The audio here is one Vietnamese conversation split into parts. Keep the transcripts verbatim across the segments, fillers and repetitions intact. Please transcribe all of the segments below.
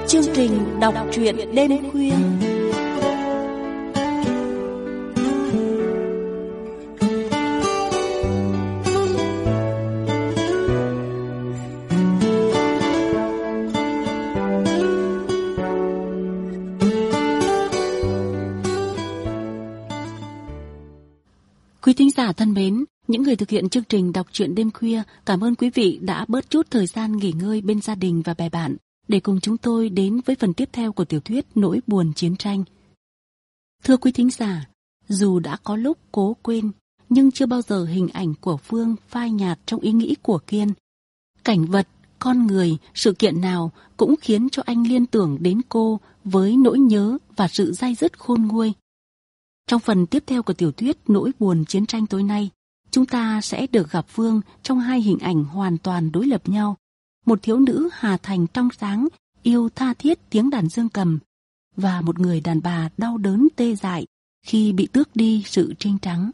Chương trình đọc truyện đêm khuya. Quý thính giả thân mến, những người thực hiện chương trình đọc truyện đêm khuya, cảm ơn quý vị đã bớt chút thời gian nghỉ ngơi bên gia đình và bè bạn để cùng chúng tôi đến với phần tiếp theo của tiểu thuyết Nỗi buồn chiến tranh. Thưa quý thính giả, dù đã có lúc cố quên, nhưng chưa bao giờ hình ảnh của Phương phai nhạt trong ý nghĩ của Kiên. Cảnh vật, con người, sự kiện nào cũng khiến cho anh liên tưởng đến cô với nỗi nhớ và sự day dứt khôn nguôi. Trong phần tiếp theo của tiểu thuyết Nỗi buồn chiến tranh tối nay, chúng ta sẽ được gặp Phương trong hai hình ảnh hoàn toàn đối lập nhau. Một thiếu nữ hà thành trong sáng, yêu tha thiết tiếng đàn dương cầm, và một người đàn bà đau đớn tê dại khi bị tước đi sự trinh trắng.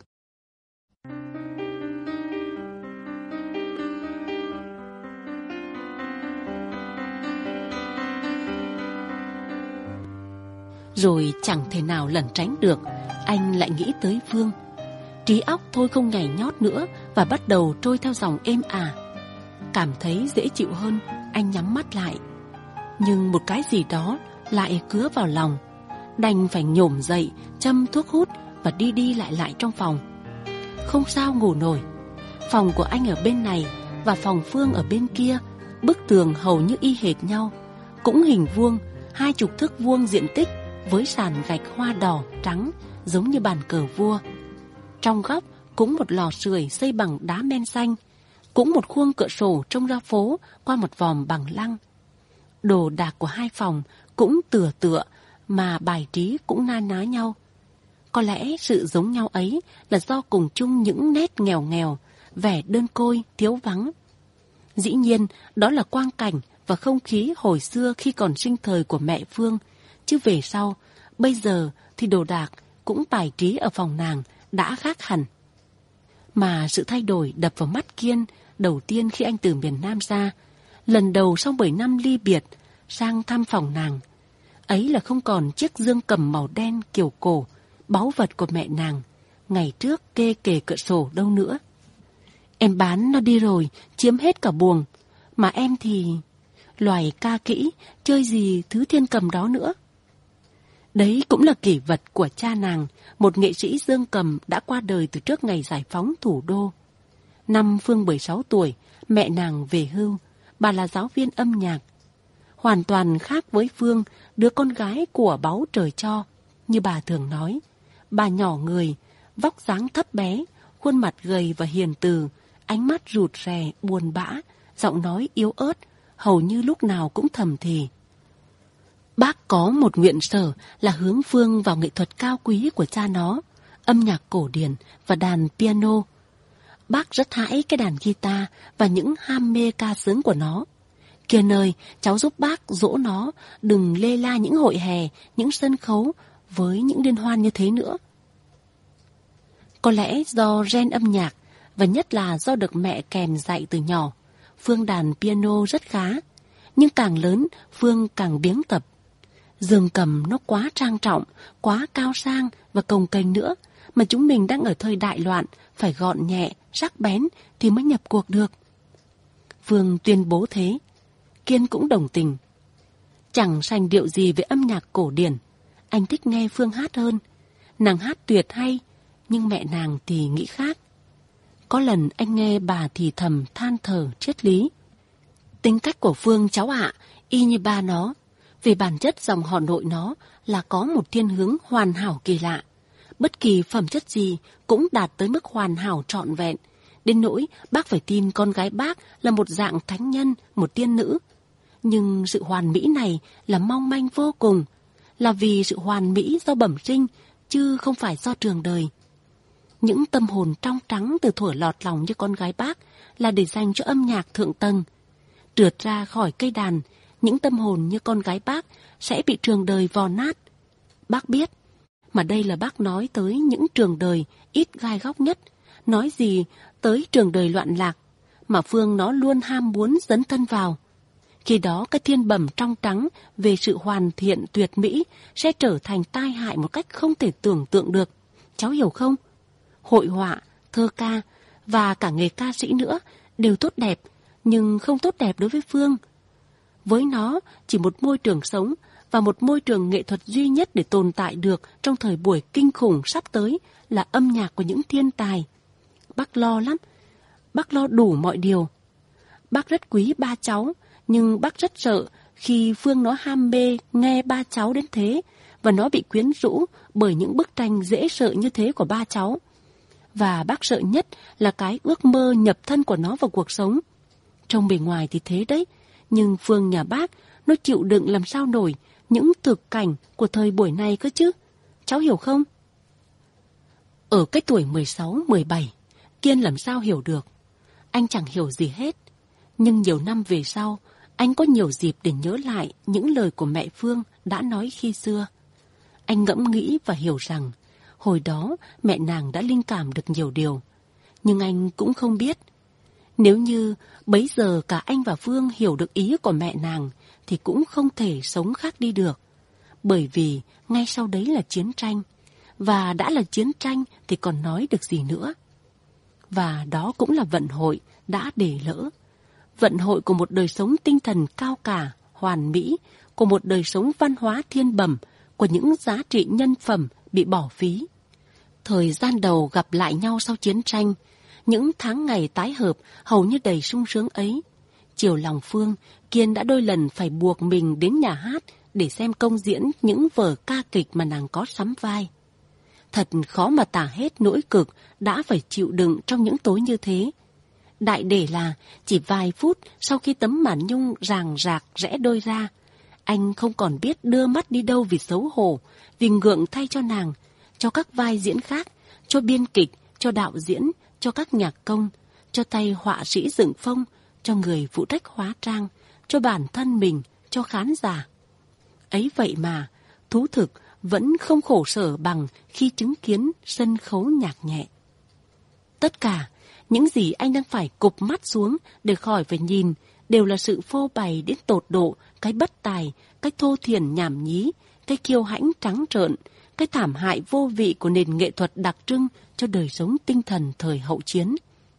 Rồi chẳng thể nào lẩn tránh được, anh lại nghĩ tới Phương. Trí óc thôi không nhảy nhót nữa và bắt đầu trôi theo dòng êm ả. Cảm thấy dễ chịu hơn, anh nhắm mắt lại. Nhưng một cái gì đó lại cứa vào lòng. Đành phải nhổm dậy, châm thuốc hút và đi đi lại lại trong phòng. Không sao ngủ nổi. Phòng của anh ở bên này và phòng Phương ở bên kia, bức tường hầu như y hệt nhau, cũng hình vuông, hai chục thước vuông diện tích với sàn gạch hoa đỏ trắng giống như bàn cờ vua. Trong góc cũng một lò sưởi xây bằng đá men xanh, cũng một khuôn cửa sổ trông ra phố qua một vòm bằng lăng. Đồ đạc của hai phòng cũng tựa tựa mà bài trí cũng na ná nhau. Có lẽ sự giống nhau ấy là do cùng chung những nét nghèo nghèo, vẻ đơn côi, thiếu vắng. Dĩ nhiên đó là quang cảnh và không khí hồi xưa khi còn sinh thời của mẹ Phương, chứ về sau, bây giờ thì đồ đạc cũng bài trí ở phòng nàng đã khác hẳn. Mà sự thay đổi đập vào mắt Kiên đầu tiên khi anh từ miền Nam ra, lần đầu sau bảy năm ly biệt, sang thăm phòng nàng. Ấy là không còn chiếc dương cầm màu đen kiểu cổ, báu vật của mẹ nàng, ngày trước kê kề cửa sổ đâu nữa. Em bán nó đi rồi, chiếm hết cả buồng. Mà em thì... loài ca kỹ, chơi gì thứ thiên cầm đó nữa. Đấy cũng là kỷ vật của cha nàng, một nghệ sĩ dương cầm đã qua đời từ trước ngày giải phóng thủ đô. Năm Phương mười sáu tuổi, mẹ nàng về hưu, bà là giáo viên âm nhạc. Hoàn toàn khác với Phương, đứa con gái của báu trời cho. Như bà thường nói, bà nhỏ người, vóc dáng thấp bé, khuôn mặt gầy và hiền từ, ánh mắt rụt rè, buồn bã, giọng nói yếu ớt, hầu như lúc nào cũng thầm thì. Bác có một nguyện sở là hướng Phương vào nghệ thuật cao quý của cha nó, âm nhạc cổ điển và đàn piano. Bác rất hãi cái đàn guitar và những ham mê ca sướng của nó. Kiên ơi, cháu giúp bác dỗ nó đừng lê la những hội hè, những sân khấu với những liên hoan như thế nữa. Có lẽ do gen âm nhạc và nhất là do được mẹ kèm dạy từ nhỏ, Phương đàn piano rất khá. Nhưng càng lớn, Phương càng biếng tập. Dương cầm nó quá trang trọng, quá cao sang và cồng kềnh nữa, mà chúng mình đang ở thời đại loạn, phải gọn nhẹ, sắc bén thì mới nhập cuộc được. Phương tuyên bố thế. Kiên cũng đồng tình. Chẳng sành điệu gì với âm nhạc cổ điển. Anh thích nghe Phương hát hơn. Nàng hát tuyệt hay, nhưng mẹ nàng thì nghĩ khác. Có lần anh nghe bà thì thầm than thở triết lý. Tính cách của Phương cháu ạ, y như ba nó. Về bản chất dòng họ nội nó là có một thiên hướng hoàn hảo kỳ lạ. Bất kỳ phẩm chất gì cũng đạt tới mức hoàn hảo trọn vẹn. Đến nỗi bác phải tin con gái bác là một dạng thánh nhân, một tiên nữ. Nhưng sự hoàn mỹ này là mong manh vô cùng. Là vì sự hoàn mỹ do bẩm sinh, chứ không phải do trường đời. Những tâm hồn trong trắng từ thuở lọt lòng như con gái bác là để dành cho âm nhạc thượng tầng. Trượt ra khỏi cây đàn, những tâm hồn như con gái bác sẽ bị trường đời vò nát. Bác biết, mà đây là bác nói tới những trường đời ít gai góc nhất, nói gì tới trường đời loạn lạc, mà Phương nó luôn ham muốn dấn thân vào. Khi đó cái thiên bẩm trong trắng về sự hoàn thiện tuyệt mỹ sẽ trở thành tai hại một cách không thể tưởng tượng được. Cháu hiểu không? Hội họa, thơ ca và cả nghề ca sĩ nữa đều tốt đẹp, nhưng không tốt đẹp đối với Phương. Với nó, chỉ một môi trường sống và một môi trường nghệ thuật duy nhất để tồn tại được trong thời buổi kinh khủng sắp tới là âm nhạc của những thiên tài. Bác lo lắm, bác lo đủ mọi điều. Bác rất quý ba cháu, nhưng bác rất sợ khi Phương nó ham mê nghe ba cháu đến thế và nó bị quyến rũ bởi những bức tranh dễ sợ như thế của ba cháu. Và bác sợ nhất là cái ước mơ nhập thân của nó vào cuộc sống. Trông bề ngoài thì thế đấy, nhưng Phương nhà bác nó chịu đựng làm sao nổi những thực cảnh của thời buổi này cơ chứ. Cháu hiểu không? Ở cái tuổi mười sáu, mười bảy, Kiên làm sao hiểu được. Anh chẳng hiểu gì hết. Nhưng nhiều năm về sau, anh có nhiều dịp để nhớ lại những lời của mẹ Phương đã nói khi xưa. Anh ngẫm nghĩ và hiểu rằng hồi đó mẹ nàng đã linh cảm được nhiều điều. Nhưng anh cũng không biết. Nếu như bấy giờ cả anh và Phương hiểu được ý của mẹ nàng thì cũng không thể sống khác đi được. Bởi vì ngay sau đấy là chiến tranh. Và đã là chiến tranh thì còn nói được gì nữa. Và đó cũng là vận hội đã để lỡ. Vận hội của một đời sống tinh thần cao cả, hoàn mỹ, của một đời sống văn hóa thiên bẩm, của những giá trị nhân phẩm bị bỏ phí. Thời gian đầu gặp lại nhau sau chiến tranh, những tháng ngày tái hợp hầu như đầy sung sướng ấy. Chiều lòng Phương, Kiên đã đôi lần phải buộc mình đến nhà hát để xem công diễn những vở ca kịch mà nàng có sắm vai. Thật khó mà tả hết nỗi cực đã phải chịu đựng trong những tối như thế. Đại để là chỉ vài phút sau khi tấm màn nhung ràng rạc rẽ đôi ra, anh không còn biết đưa mắt đi đâu vì xấu hổ, vì ngượng thay cho nàng, cho các vai diễn khác, cho biên kịch, cho đạo diễn, cho các nhạc công, cho tay họa sĩ dựng phông, cho người phụ trách hóa trang, cho bản thân mình, cho khán giả. Ấy vậy mà, thú thực vẫn không khổ sở bằng khi chứng kiến sân khấu nhạc nhẹ. Tất cả những gì anh đang phải cụp mắt xuống để khỏi phải nhìn đều là sự phô bày đến tột độ cái bất tài, cái thô thiển nhảm nhí, cái kiêu hãnh trắng trợn, cái thảm hại vô vị của nền nghệ thuật đặc trưng cho đời sống tinh thần thời hậu chiến.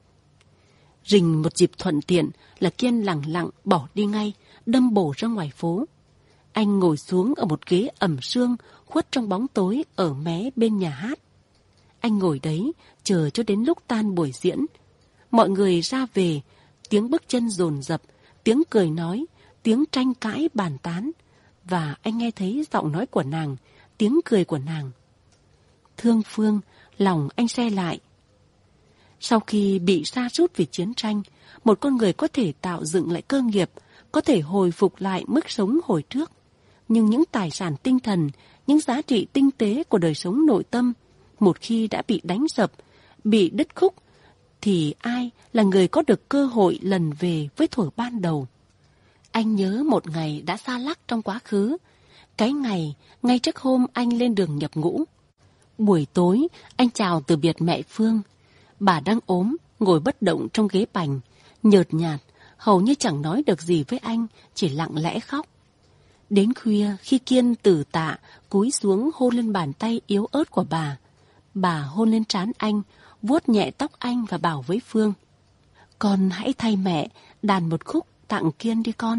Rình một dịp thuận tiện là Kiên lẳng lặng bỏ đi ngay, đâm bổ ra ngoài phố. Anh ngồi xuống ở một ghế ẩm sương khuất trong bóng tối ở mé bên nhà hát. Anh ngồi đấy chờ cho đến lúc tan buổi diễn. Mọi người ra về, tiếng bước chân dồn dập, tiếng cười nói, tiếng tranh cãi bàn tán. Và anh nghe thấy giọng nói của nàng, tiếng cười của nàng. Thương Phương, lòng anh se lại. Sau khi bị sa sút vì chiến tranh, một con người có thể tạo dựng lại cơ nghiệp, có thể hồi phục lại mức sống hồi trước. Nhưng những tài sản tinh thần, những giá trị tinh tế của đời sống nội tâm, một khi đã bị đánh sập, bị đứt khúc, thì ai là người có được cơ hội lần về với thuở ban đầu? Anh nhớ một ngày đã xa lắc trong quá khứ, cái ngày ngay trước hôm anh lên đường nhập ngũ. Buổi tối, anh chào từ biệt mẹ Phương. Bà đang ốm, ngồi bất động trong ghế bành, nhợt nhạt, hầu như chẳng nói được gì với anh, chỉ lặng lẽ khóc. Đến khuya, khi Kiên từ tạ, cúi xuống hôn lên bàn tay yếu ớt của bà. Bà hôn lên trán anh, vuốt nhẹ tóc anh và bảo với Phương. Con hãy thay mẹ đàn một khúc tặng Kiên đi con.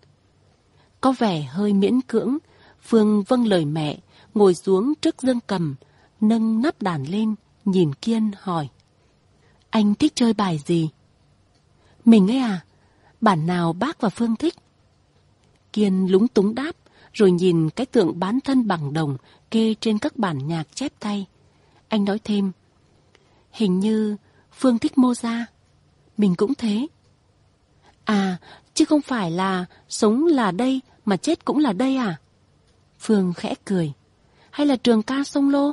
Có vẻ hơi miễn cưỡng, Phương vâng lời mẹ, ngồi xuống trước dương cầm, nâng nắp đàn lên, nhìn Kiên hỏi. Anh thích chơi bài gì? Mình ấy à? Bản nào bác và Phương thích? Kiên lúng túng đáp, rồi nhìn cái tượng bán thân bằng đồng kê trên các bản nhạc chép tay. Anh nói thêm, hình như Phương thích Mozart. Mình cũng thế. À, chứ không phải là sống là đây mà chết cũng là đây à? Phương khẽ cười. Hay là trường ca sông lô?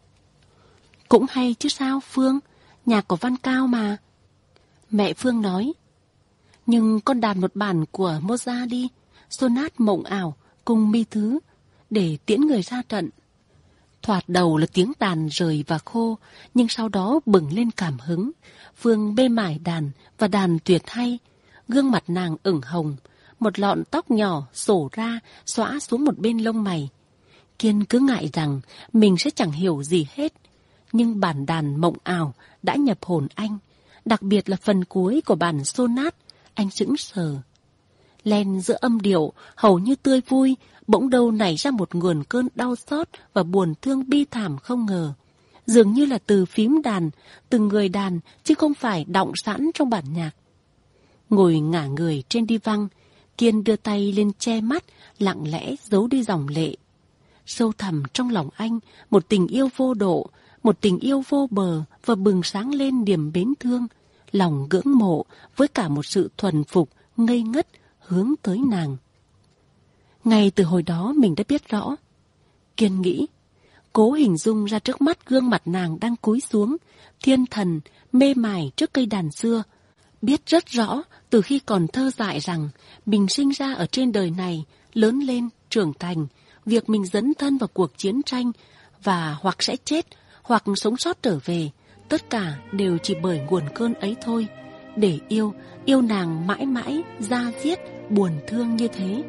Cũng hay chứ sao Phương, nhạc của Văn Cao mà. Mẹ Phương nói, nhưng con đàn một bản của Mozart đi, sonat mộng ảo cùng mi thứ, để tiễn người ra trận. Thoạt đầu là tiếng đàn rời và khô, nhưng sau đó bừng lên cảm hứng. Phương mê mải đàn và đàn tuyệt hay, gương mặt nàng ửng hồng, một lọn tóc nhỏ xổ ra xõa xuống một bên lông mày. Kiên cứ ngại rằng mình sẽ chẳng hiểu gì hết, nhưng bản đàn mộng ảo đã nhập hồn anh, đặc biệt là phần cuối của bản sonat. Anh sững sờ. Len giữa âm điệu hầu như tươi vui, bỗng đâu nảy ra một nguồn cơn đau xót và buồn thương bi thảm không ngờ. Dường như là từ phím đàn, từng người đàn, chứ không phải đọng sẵn trong bản nhạc. Ngồi ngả người trên đi văng, Kiên đưa tay lên che mắt, lặng lẽ giấu đi dòng lệ. Sâu thẳm trong lòng anh, một tình yêu vô độ, một tình yêu vô bờ và bừng sáng lên niềm mến thương, lòng ngưỡng mộ với cả một sự thuần phục, ngây ngất hướng tới nàng. Ngay từ hồi đó mình đã biết rõ. Kiên nghĩ, cố hình dung ra trước mắt gương mặt nàng đang cúi xuống, thiên thần, mê mải trước cây đàn xưa. Biết rất rõ từ khi còn thơ dại rằng mình sinh ra ở trên đời này, lớn lên, trưởng thành, việc mình dấn thân vào cuộc chiến tranh và hoặc sẽ chết, hoặc sống sót trở về, tất cả đều chỉ bởi nguồn cơn ấy thôi. Để yêu, yêu nàng mãi mãi, da diết, buồn thương như thế.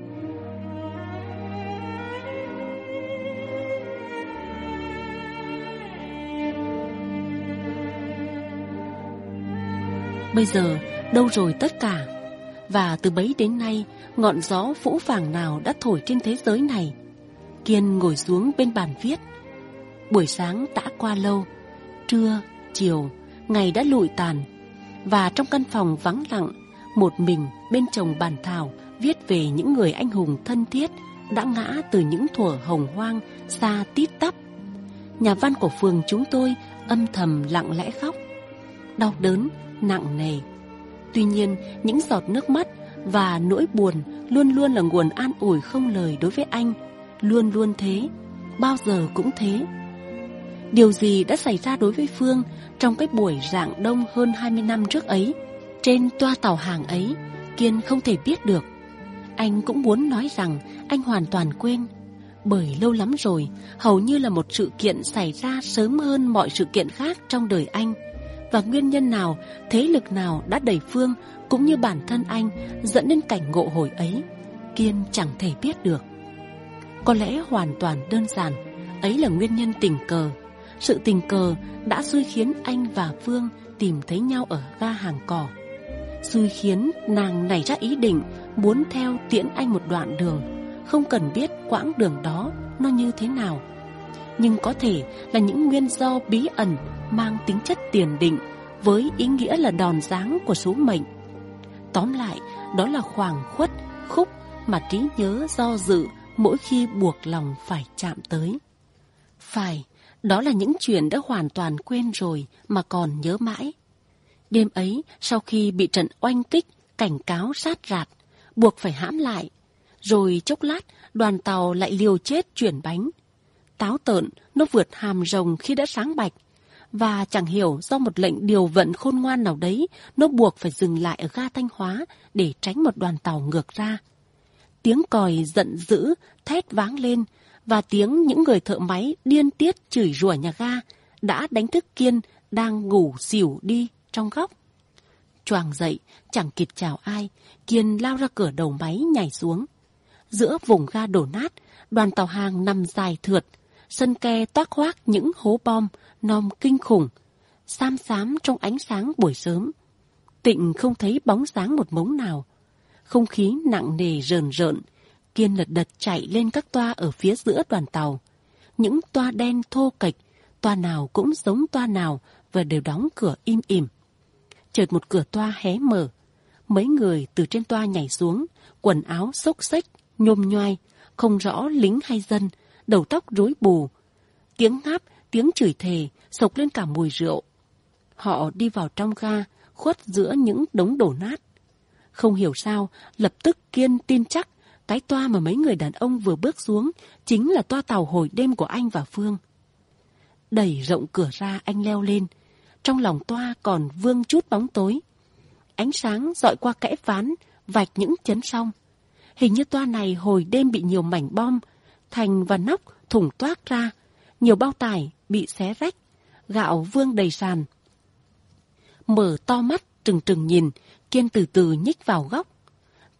Bây giờ, đâu rồi tất cả? Và từ bấy đến nay, ngọn gió phũ phàng nào đã thổi trên thế giới này? Kiên ngồi xuống bên bàn viết. Buổi sáng đã qua lâu, trưa, chiều, ngày đã lụi tàn. Và trong căn phòng vắng lặng, một mình bên chồng bàn thảo viết về những người anh hùng thân thiết đã ngã từ những thuở hồng hoang xa tít tắp. Nhà văn của phường chúng tôi âm thầm lặng lẽ khóc, đau đớn, nặng nề. Tuy nhiên, những giọt nước mắt và nỗi buồn luôn luôn là nguồn an ủi không lời đối với anh, luôn luôn thế, bao giờ cũng thế. Điều gì đã xảy ra đối với Phương trong cái buổi rạng đông hơn hai mươi năm trước ấy? Trên toa tàu hàng ấy, Kiên không thể biết được. Anh cũng muốn nói rằng anh hoàn toàn quên, bởi lâu lắm rồi, hầu như là một sự kiện xảy ra sớm hơn mọi sự kiện khác trong đời anh. Và nguyên nhân nào, thế lực nào đã đẩy Phương cũng như bản thân anh dẫn đến cảnh ngộ hồi ấy, Kiên chẳng thể biết được. Có lẽ hoàn toàn đơn giản, ấy là nguyên nhân tình cờ. Sự tình cờ đã xui khiến anh và Phương tìm thấy nhau ở ga Hàng Cỏ, xui khiến nàng nảy ra ý định muốn theo tiễn anh một đoạn đường, không cần biết quãng đường đó nó như thế nào. Nhưng có thể là những nguyên do bí ẩn mang tính chất tiền định, với ý nghĩa là đòn giáng của số mệnh. Tóm lại, đó là khoảng khuất, khúc mà trí nhớ do dự mỗi khi buộc lòng phải chạm tới. Phải, đó là những chuyện đã hoàn toàn quên rồi mà còn nhớ mãi. Đêm ấy, sau khi bị trận oanh kích, cảnh cáo sát rạt, buộc phải hãm lại. Rồi chốc lát, đoàn tàu lại liều chết chuyển bánh. Táo tợn, nó vượt hàm rồng khi đã sáng bạch. Và chẳng hiểu do một lệnh điều vận khôn ngoan nào đấy, nó buộc phải dừng lại ở ga Thanh Hóa để tránh một đoàn tàu ngược ra. Tiếng còi giận dữ, thét váng lên, và tiếng những người thợ máy điên tiết chửi rủa nhà ga đã đánh thức Kiên đang ngủ xỉu đi trong góc. Choàng dậy, chẳng kịp chào ai, Kiên lao ra cửa đầu máy nhảy xuống. Giữa vùng ga đổ nát, đoàn tàu hàng nằm dài thượt, sân ke toác hoác những hố bom nom kinh khủng, xám xám trong ánh sáng buổi sớm. Tịnh không thấy bóng dáng một mống nào. Không khí nặng nề rờn rợn. Kiên lật đật chạy lên các toa ở phía giữa đoàn tàu. Những toa đen thô kệch, toa nào cũng giống toa nào và đều đóng cửa im ỉm. Chợt một cửa toa hé mở. Mấy người từ trên toa nhảy xuống, quần áo xốc xếch, nhôm nhoai, không rõ lính hay dân, đầu tóc rối bù. Tiếng ngáp, tiếng chửi thề, sộc lên cả mùi rượu. Họ đi vào trong ga, khuất giữa những đống đổ nát. Không hiểu sao, lập tức Kiên tin chắc cái toa mà mấy người đàn ông vừa bước xuống chính là toa tàu hồi đêm của anh và Phương. Đẩy rộng cửa ra, anh leo lên. Trong lòng toa còn vương chút bóng tối. Ánh sáng dọi qua kẽ ván, vạch những chấn song. Hình như toa này hồi đêm bị nhiều mảnh bom, thành và nóc thủng toác ra. Nhiều bao tải bị xé rách, gạo vương đầy sàn. Mở to mắt trừng trừng nhìn, Kiên từ từ nhích vào góc.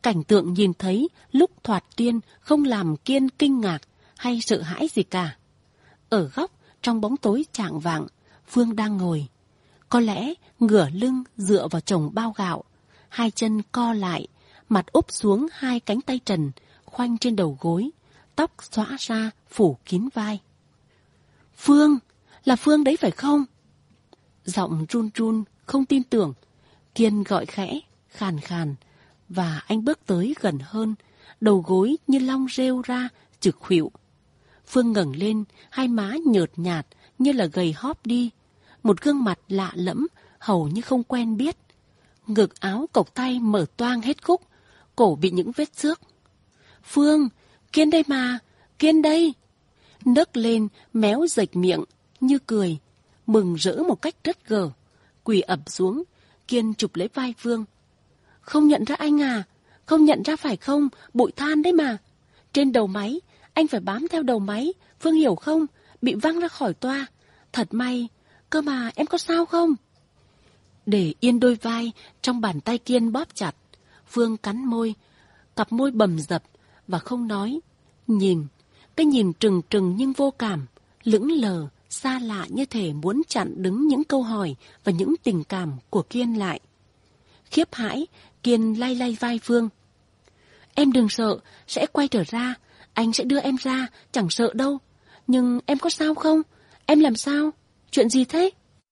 Cảnh tượng nhìn thấy lúc thoạt tiên không làm Kiên kinh ngạc hay sợ hãi gì cả. Ở góc, trong bóng tối chạng vạng, Phương đang ngồi. Có lẽ ngửa lưng dựa vào chồng bao gạo, hai chân co lại, mặt úp xuống hai cánh tay trần, khoanh trên đầu gối, tóc xõa ra phủ kín vai. Phương, là Phương đấy phải không? Giọng run run, không tin tưởng. Kiên gọi khẽ, khàn khàn, và anh bước tới gần hơn, đầu gối như long rêu ra, trực khuỵu. Phương ngẩng lên, hai má nhợt nhạt như là gầy hóp đi, một gương mặt lạ lẫm, hầu như không quen biết. Ngực áo cộc tay mở toang hết khúc, cổ bị những vết xước. Phương, Kiên đây mà, Kiên đây. Nấc lên, méo rệch miệng, như cười, mừng rỡ một cách rất gở. Quỳ ập xuống, Kiên chụp lấy vai Phương. Không nhận ra anh à? Không nhận ra phải không? Bụi than đấy mà. Trên đầu máy, anh phải bám theo đầu máy, Phương hiểu không? Bị văng ra khỏi toa. Thật may, cơ mà em có sao không? Để yên đôi vai, trong bàn tay Kiên bóp chặt. Phương cắn môi, cặp môi bầm dập và không nói. Nhìn, cái nhìn trừng trừng nhưng vô cảm, lững lờ, xa lạ như thể muốn chặn đứng những câu hỏi và những tình cảm của Kiên lại. Khiếp hãi, Kiên lay lay vai Phương. Em đừng sợ, sẽ quay trở ra, anh sẽ đưa em ra, chẳng sợ đâu. Nhưng em có sao không? Em làm sao? Chuyện gì thế?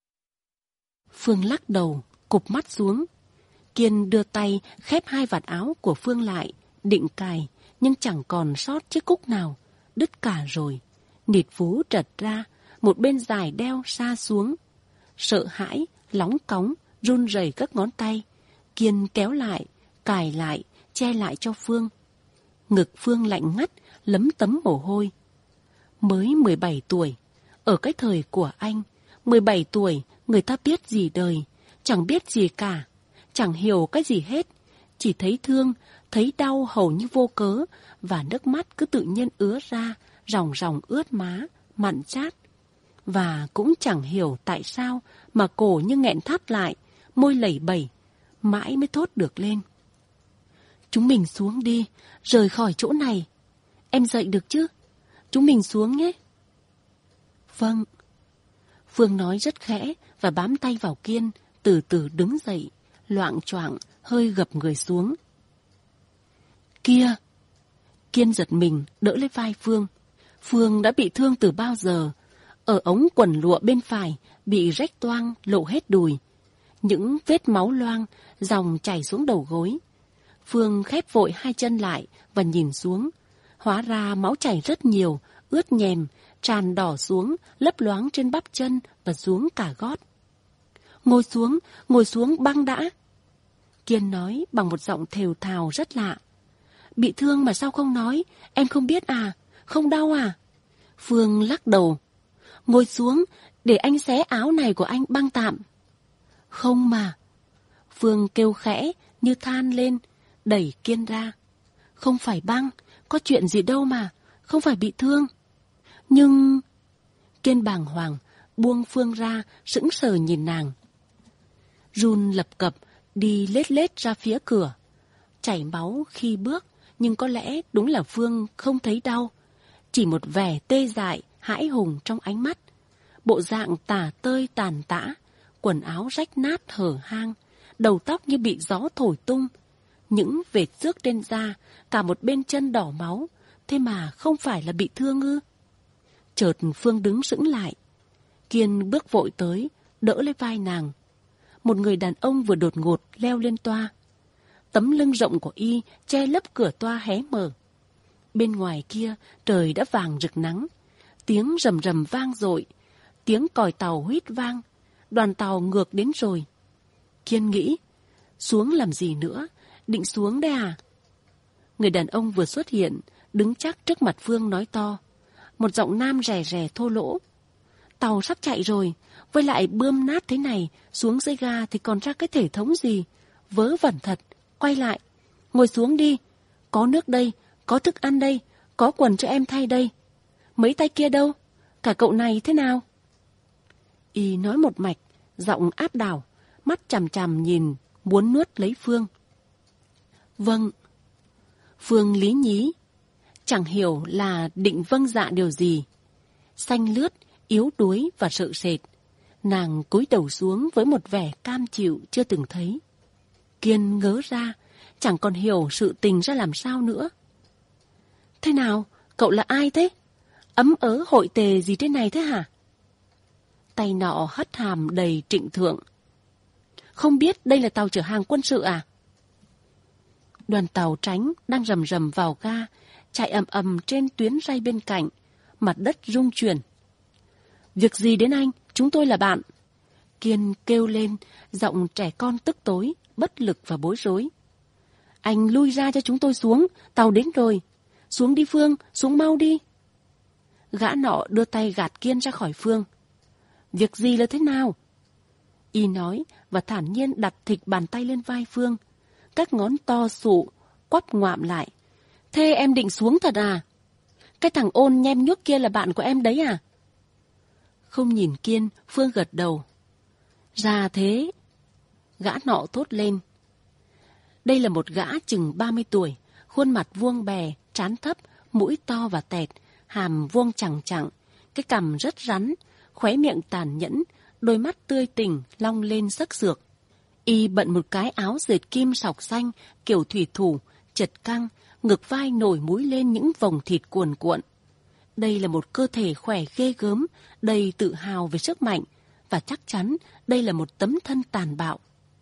Phương lắc đầu, cụp mắt xuống. Kiên đưa tay khép hai vạt áo của Phương lại, định cài, nhưng chẳng còn sót chiếc cúc nào, đứt cả rồi. Nịt vú trật ra, một bên dài đeo xa xuống. Sợ hãi, lóng cóng, run rẩy các ngón tay. Kiên kéo lại, cài lại, che lại cho Phương. Ngực Phương lạnh ngắt, lấm tấm mồ hôi. Mới mười bảy tuổi, ở cái thời của anh, mười bảy tuổi người ta biết gì đời, chẳng biết gì cả, chẳng hiểu cái gì hết, chỉ thấy thương, thấy đau hầu như vô cớ, và nước mắt cứ tự nhiên ứa ra, ròng ròng ướt má, mặn chát. Và cũng chẳng hiểu tại sao mà cổ như nghẹn thắt lại, môi lẩy bẩy, mãi mới thốt được lên. Chúng mình xuống đi, rời khỏi chỗ này. Em dậy được chứ? Chúng mình xuống nhé. Vâng. Phương nói rất khẽ và bám tay vào Kiên, từ từ đứng dậy, loạng choạng, hơi gập người xuống. Kia! Kiên giật mình, đỡ lấy vai Phương. Phương đã bị thương từ bao giờ. Ở ống quần lụa bên phải, bị rách toang, lộ hết đùi. Những vết máu loang, dòng chảy xuống đầu gối. Phương khép vội hai chân lại và nhìn xuống. Hóa ra máu chảy rất nhiều, ướt nhèm, tràn đỏ xuống, lấp loáng trên bắp chân và xuống cả gót. Ngồi xuống, ngồi xuống băng đã. Kiên nói bằng một giọng thều thào rất lạ. Bị thương mà sao không nói, em không biết à, không đau à? Phương lắc đầu. Ngồi xuống, để anh xé áo này của anh băng tạm. Không mà. Phương kêu khẽ như than lên, đẩy Kiên ra. Không phải băng, có chuyện gì đâu mà, không phải bị thương. Nhưng... Kiên bàng hoàng, buông Phương ra, sững sờ nhìn nàng. Run lập cập, đi lết lết ra phía cửa. Chảy máu khi bước, nhưng có lẽ đúng là Phương không thấy đau. Chỉ một vẻ tê dại, hãi hùng trong ánh mắt. Bộ dạng tả tơi tàn tã, quần áo rách nát hở hang, đầu tóc như bị gió thổi tung. Những vệt xước trên da, cả một bên chân đỏ máu, thế mà không phải là bị thương ư? Chợt Phương đứng sững lại. Kiên bước vội tới, đỡ lấy vai nàng. Một người đàn ông vừa đột ngột leo lên toa. Tấm lưng rộng của y che lấp cửa toa hé mở. Bên ngoài kia trời đã vàng rực nắng. Tiếng rầm rầm vang dội, tiếng còi tàu huýt vang. Đoàn tàu ngược đến rồi. Kiên nghĩ, xuống làm gì nữa, định xuống đây à? Người đàn ông vừa xuất hiện, đứng chắc trước mặt Phương nói to. Một giọng nam rè rè thô lỗ. Tàu sắp chạy rồi, với lại bươm nát thế này, xuống dưới ga thì còn ra cái thể thống gì. Vớ vẩn thật, quay lại. Ngồi xuống đi, có nước đây, có thức ăn đây, có quần cho em thay đây. Mấy tay kia đâu? Cả cậu này thế nào? Y nói một mạch, giọng áp đảo, mắt chằm chằm nhìn, muốn nuốt lấy Phương. Vâng, Phương lý nhí, chẳng hiểu là định vâng dạ điều gì. Xanh lướt, yếu đuối và sợ sệt. Nàng cúi đầu xuống với một vẻ cam chịu chưa từng thấy. Kiên ngớ ra, chẳng còn hiểu sự tình ra làm sao nữa. Thế nào, cậu là ai thế? Ấm ớ hội tề gì thế này thế hả? Tay nọ hất hàm đầy trịnh thượng. Không biết đây là tàu chở hàng quân sự à? Đoàn tàu tránh đang rầm rầm vào ga, chạy ầm ầm trên tuyến ray bên cạnh, mặt đất rung chuyển. Việc gì đến anh, chúng tôi là bạn. Kiên kêu lên, giọng trẻ con tức tối, bất lực và bối rối. Anh lui ra cho chúng tôi xuống, tàu đến rồi. Xuống đi Phương, xuống mau đi. Gã nọ đưa tay gạt Kiên ra khỏi Phương. Việc gì là thế nào? Y nói và thản nhiên đặt thịt bàn tay lên vai Phương. Các ngón to sụ, quắp ngoạm lại. Thế em định xuống thật à? Cái thằng ôn nhem nhuốc kia là bạn của em đấy à? Không nhìn Kiên, Phương gật đầu. Ra thế. Gã nọ thốt lên. Đây là một gã chừng ba mươi tuổi, khuôn mặt vuông bè, trán thấp, mũi to và tẹt, hàm vuông chằng chằng, cái cằm rất rắn, khóe miệng tàn nhẫn, đôi mắt tươi tỉnh long lên sắc sược. Y bận một cái áo dệt kim sọc xanh, kiểu thủy thủ, chật căng, ngực vai nổi múi lên những vòng thịt cuồn cuộn. Đây là một cơ thể khỏe ghê gớm, đầy tự hào về sức mạnh, và chắc chắn đây là một tấm thân tàn bạo.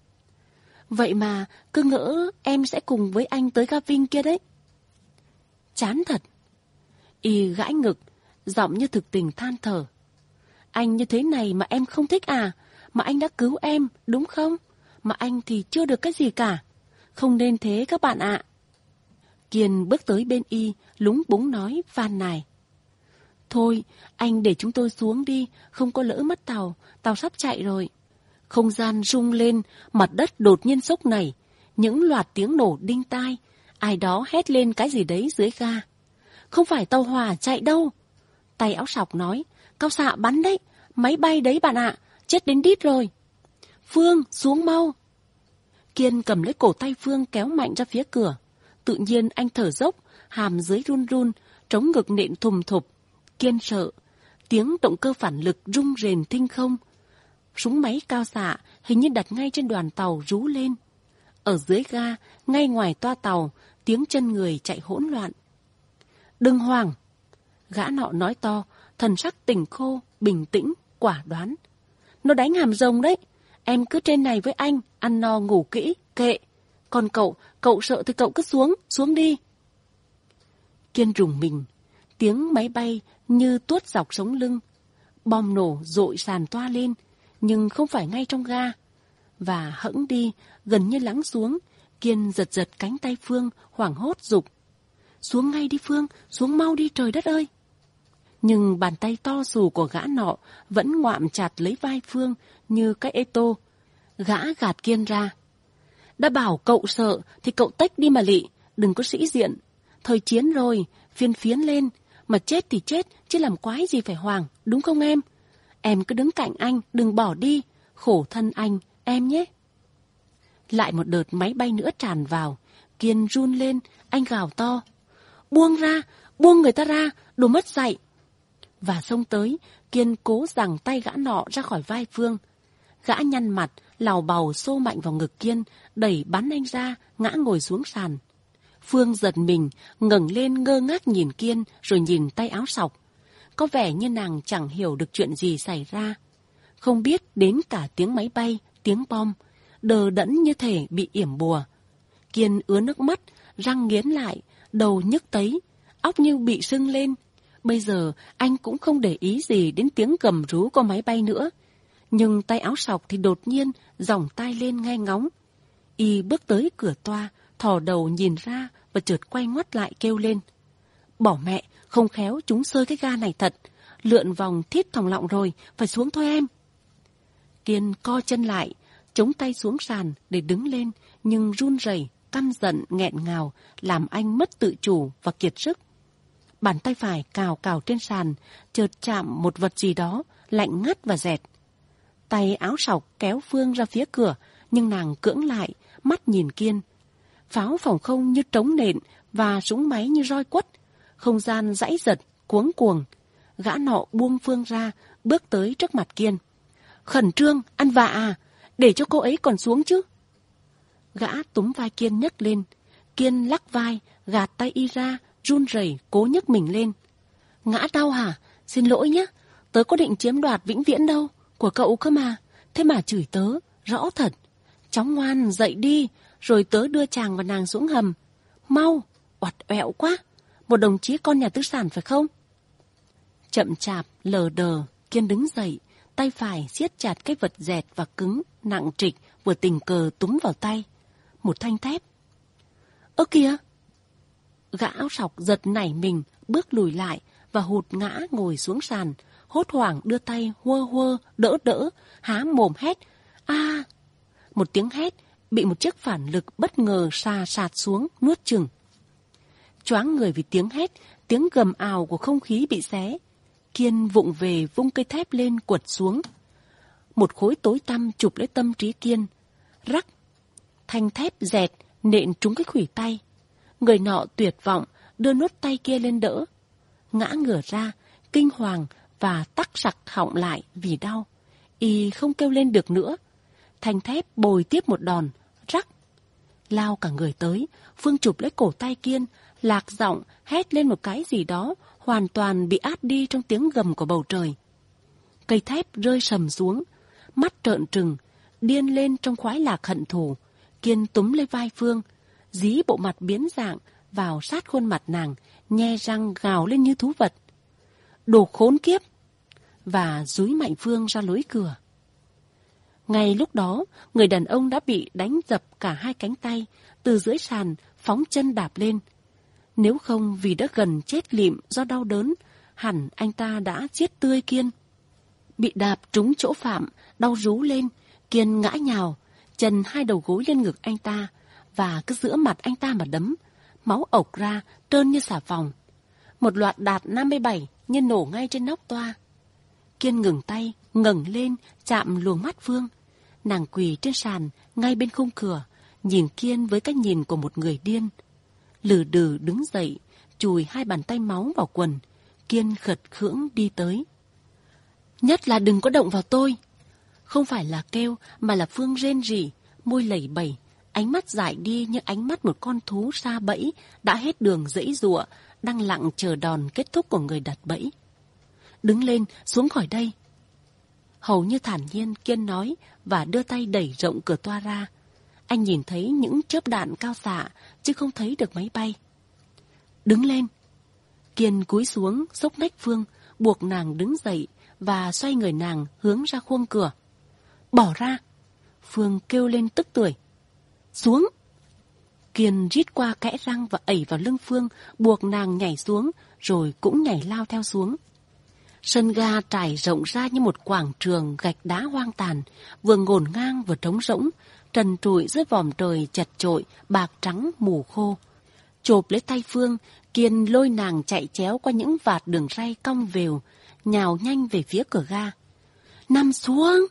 Vậy mà cứ ngỡ em sẽ cùng với anh tới ga Vinh kia đấy. Chán thật. Y gãi ngực, giọng như thực tình than thở. Anh như thế này mà em không thích à? Mà anh đã cứu em, đúng không? Mà anh thì chưa được cái gì cả. Không nên thế các bạn ạ. Kiên bước tới bên Y, lúng búng nói van nài. Thôi, anh để chúng tôi xuống đi, không có lỡ mất tàu, tàu sắp chạy rồi. Không gian rung lên, mặt đất đột nhiên sốc nảy, những loạt tiếng nổ đinh tai, ai đó hét lên cái gì đấy dưới ga. Không phải tàu hỏa chạy đâu. Tay áo sọc nói, cao xạ bắn đấy, máy bay đấy bạn ạ, chết đến đít rồi. Phương, xuống mau. Kiên cầm lấy cổ tay Phương kéo mạnh ra phía cửa. Tự nhiên anh thở dốc, hàm dưới run run, trống ngực nện thùm thụp. Kiên sợ, tiếng động cơ phản lực rung rền thinh không. Súng máy cao xạ hình như đặt ngay trên đoàn tàu rú lên. Ở dưới ga, ngay ngoài toa tàu, tiếng chân người chạy hỗn loạn. Đừng hoảng. Gã nọ nói to, thần sắc tỉnh khô, bình tĩnh, quả đoán. Nó đánh hàm rồng đấy. Em cứ trên này với anh, ăn no ngủ kỹ, kệ. Còn cậu, cậu sợ thì cậu cứ xuống, xuống đi. Kiên rùng mình. Tiếng máy bay như tuốt dọc sống lưng. Bom nổ dội sàn toa lên, nhưng không phải ngay trong ga. Và hẫng đi, gần như lắng xuống, Kiên giật giật cánh tay Phương, hoảng hốt giục. Xuống ngay đi Phương, xuống mau đi trời đất ơi. Nhưng bàn tay to xù của gã nọ vẫn ngoạm chặt lấy vai Phương như cái ê tô. Gã gạt Kiên ra. Đã bảo cậu sợ thì cậu tách đi mà lị, đừng có sĩ diện. Thời chiến rồi, phiên phiến lên, mà chết thì chết, chứ làm quái gì phải hoảng, đúng không em? Em cứ đứng cạnh anh, đừng bỏ đi, khổ thân anh, em nhé. Lại một đợt máy bay nữa tràn vào, Kiên run lên, anh gào to. Buông ra, buông người ta ra, đồ mất dạy. Và xông tới, Kiên cố giằng tay gã nọ ra khỏi vai Phương. Gã nhăn mặt, lào bào xô mạnh vào ngực Kiên, đẩy bắn anh ra, ngã ngồi xuống sàn. Phương giật mình, ngẩng lên ngơ ngác nhìn Kiên, rồi nhìn tay áo sọc. Có vẻ như nàng chẳng hiểu được chuyện gì xảy ra. Không biết đến cả tiếng máy bay, tiếng bom, đờ đẫn như thể bị yểm bùa. Kiên ứa nước mắt, răng nghiến lại, đầu nhức tấy, óc như bị sưng lên. Bây giờ anh cũng không để ý gì đến tiếng gầm rú của máy bay nữa. Nhưng tay áo sọc thì đột nhiên giỏng tai lên nghe ngóng. Y bước tới cửa toa, thò đầu nhìn ra và chợt quay ngoắt lại kêu lên. Bỏ mẹ, không khéo chúng sơi cái ga này thật. Lượn vòng thít thòng lọng rồi, phải xuống thôi em. Kiên co chân lại, chống tay xuống sàn để đứng lên, nhưng run rẩy, căm giận, nghẹn ngào, làm anh mất tự chủ và kiệt sức. Bàn tay phải cào cào trên sàn, chợt chạm một vật gì đó, lạnh ngắt và rẹt. Tay áo sọc kéo Phương ra phía cửa, nhưng nàng cưỡng lại, mắt nhìn Kiên. Pháo phòng không như trống nện, và súng máy như roi quất. Không gian giãy giật, cuống cuồng. Gã nọ buông Phương ra, bước tới trước mặt Kiên. Khẩn trương, ăn vạ à, để cho cô ấy còn xuống chứ. Gã túm vai Kiên nhấc lên. Kiên lắc vai, gạt tay y ra, run rẩy cố nhấc mình lên. Ngã đau hả? Xin lỗi nhé, tớ có định chiếm đoạt vĩnh viễn đâu, của cậu cơ mà. Thế mà chửi tớ, rõ thật. Cháu ngoan, dậy đi, rồi tớ đưa chàng và nàng xuống hầm. Mau, oặt ẹo quá, một đồng chí con nhà tư sản phải không? Chậm chạp, lờ đờ, Kiên đứng dậy, tay phải siết chặt cái vật dẹt và cứng, nặng trịch vừa tình cờ túm vào tay. Một thanh thép. Ơ kìa! Gã áo sọc giật nảy mình, bước lùi lại và hụt ngã ngồi xuống sàn, hốt hoảng đưa tay huơ huơ, đỡ đỡ, há mồm hét. A! Một tiếng hét bị một chiếc phản lực bất ngờ sa sạt xuống, nuốt chửng. Choáng người vì tiếng hét, tiếng gầm ào của không khí bị xé. Kiên vụng về vung cây thép lên quật xuống. Một khối tối tăm chụp lấy tâm trí Kiên. Rắc! Thanh thép dẹt nện trúng cái khuỷu tay. Người nọ tuyệt vọng đưa nốt tay kia lên đỡ. Ngã ngửa ra, kinh hoàng và tắc sặc họng lại vì đau. Y không kêu lên được nữa. Thanh thép bồi tiếp một đòn. Rắc! Lao cả người tới, Phương chụp lấy cổ tay Kiên, lạc giọng hét lên một cái gì đó, hoàn toàn bị át đi trong tiếng gầm của bầu trời. Cây thép rơi sầm xuống, mắt trợn trừng, điên lên trong khoái lạc hận thù. Kiên túm lấy vai Phương, dí bộ mặt biến dạng vào sát khuôn mặt nàng, nhe răng gào lên như thú vật. Đồ khốn kiếp! Và dúi mạnh Phương ra lối cửa. Ngay lúc đó, người đàn ông đã bị đánh dập cả hai cánh tay, từ dưới sàn phóng chân đạp lên. Nếu không vì đã gần chết lịm do đau đớn, hẳn anh ta đã giết tươi Kiên. Bị đạp trúng chỗ phạm, đau rú lên, Kiên ngã nhào, chân hai đầu gối lên ngực anh ta, và cứ giữa mặt anh ta mà đấm, máu ộc ra, trơn như xà phòng. Một loạt đạn năm mươi bảy như nổ ngay trên nóc toa. Kiên ngừng tay, ngẩng lên, chạm luồng mắt Phương. Nàng quỳ trên sàn, ngay bên khung cửa, nhìn Kiên với cái nhìn của một người điên. Lừ đừ đứng dậy, chùi hai bàn tay máu vào quần. Kiên khật khưỡng đi tới. Nhất là đừng có động vào tôi. Không phải là kêu, mà là Phương rên rỉ, môi lẩy bẩy, ánh mắt dại đi như ánh mắt một con thú sa bẫy, đã hết đường giãy giụa, đang lặng chờ đòn kết thúc của người đặt bẫy. Đứng lên, xuống khỏi đây. Hầu như thản nhiên Kiên nói và đưa tay đẩy rộng cửa toa ra. Anh nhìn thấy những chớp đạn cao xạ, chứ không thấy được máy bay. Đứng lên. Kiên cúi xuống, xốc nách Phương, buộc nàng đứng dậy và xoay người nàng hướng ra khuôn cửa. Bỏ ra! Phương kêu lên tức tưởi. Xuống! Kiên rít qua kẽ răng và ẩy vào lưng Phương, buộc nàng nhảy xuống, rồi cũng nhảy lao theo xuống. Sân ga trải rộng ra như một quảng trường gạch đá hoang tàn, vừa ngổn ngang vừa trống rỗng, trần trụi dưới vòm trời chật chội, bạc trắng mù khô. Chộp lấy tay Phương, Kiên lôi nàng chạy chéo qua những vạt đường ray cong vèo, nhào nhanh về phía cửa ga. Nằm xuống!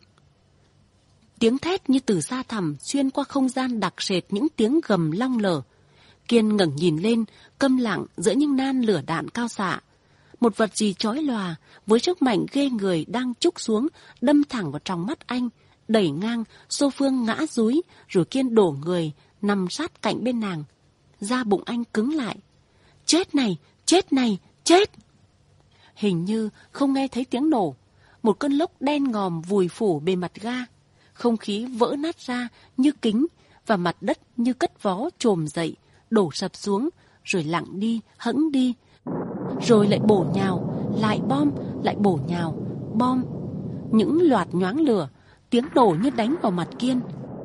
Tiếng thét như từ xa thẳm xuyên qua không gian đặc sệt những tiếng gầm long lở. Kiên ngẩng nhìn lên, câm lặng giữa những nan lửa đạn cao xạ. Một vật gì chói lòa với sức mạnh ghê người đang trúc xuống, đâm thẳng vào trong mắt anh, đẩy ngang, xô Phương ngã dúi, rồi Kiên đổ người nằm sát cạnh bên nàng. Da bụng anh cứng lại. Chết này, chết này, chết! Hình như không nghe thấy tiếng nổ. Một cơn lốc đen ngòm vùi phủ bề mặt ga. Không khí vỡ nát ra như kính và mặt đất như cất vó trồm dậy, đổ sập xuống, rồi lặng đi, hẫng đi. Rồi lại bổ nhào, lại bom, lại bổ nhào, bom. Những loạt nhoáng lửa, tiếng nổ như đánh vào mặt Kiên.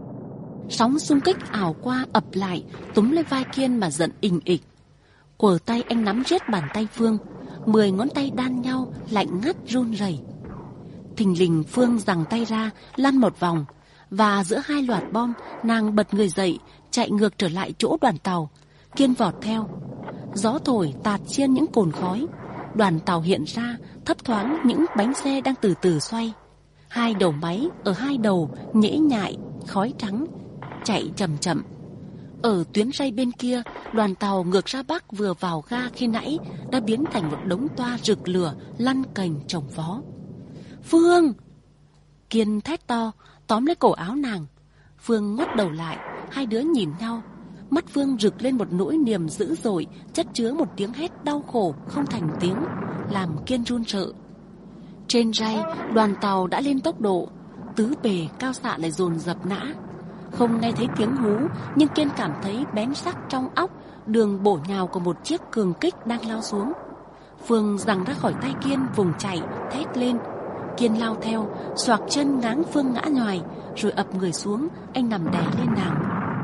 Sóng xung kích ảo qua ập lại, túm lấy vai Kiên mà giận ình ịch. Quờ tay anh nắm riết bàn tay Phương, mười ngón tay đan nhau, lạnh ngắt run rẩy. Thình lình Phương giằng tay ra, lăn một vòng, và giữa hai loạt bom, nàng bật người dậy, chạy ngược trở lại chỗ đoàn tàu. Kiên vọt theo. Gió thổi tạt xiên những cồn khói. Đoàn tàu hiện ra, thấp thoáng những bánh xe đang từ từ xoay. Hai đầu máy ở hai đầu nhễ nhại, khói trắng, chạy chậm chậm. Ở tuyến ray bên kia, đoàn tàu ngược ra Bắc vừa vào ga khi nãy đã biến thành một đống toa rực lửa lăn cành chồng vó. Phương! Kiên thét to, tóm lấy cổ áo nàng. Phương ngoắt đầu lại, hai đứa nhìn nhau. Mắt Phương rực lên một nỗi niềm dữ dội, chất chứa một tiếng hét đau khổ không thành tiếng, làm Kiên run sợ. Trên ray, đoàn tàu đã lên tốc độ, tứ bề cao xạ lại dồn dập nã. Không nghe thấy tiếng hú, nhưng Kiên cảm thấy bén sắc trong óc đường bổ nhào của một chiếc cường kích đang lao xuống. Phương giằng ra khỏi tay Kiên, vùng chạy, thét lên. Kiên lao theo, xoạc chân ngáng Phương ngã nhoài, rồi ập người xuống, anh nằm đè lên nàng.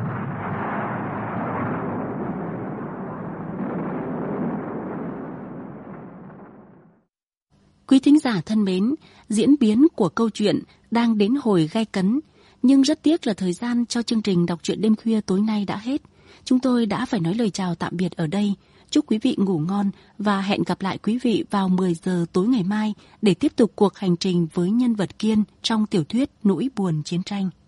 Quý thính giả thân mến, diễn biến của câu chuyện đang đến hồi gay cấn, nhưng rất tiếc là thời gian cho chương trình đọc truyện đêm khuya tối nay đã hết. Chúng tôi đã phải nói lời chào tạm biệt ở đây. Chúc quý vị ngủ ngon và hẹn gặp lại quý vị vào mười giờ tối ngày mai để tiếp tục cuộc hành trình với nhân vật Kiên trong tiểu thuyết Nỗi buồn chiến tranh.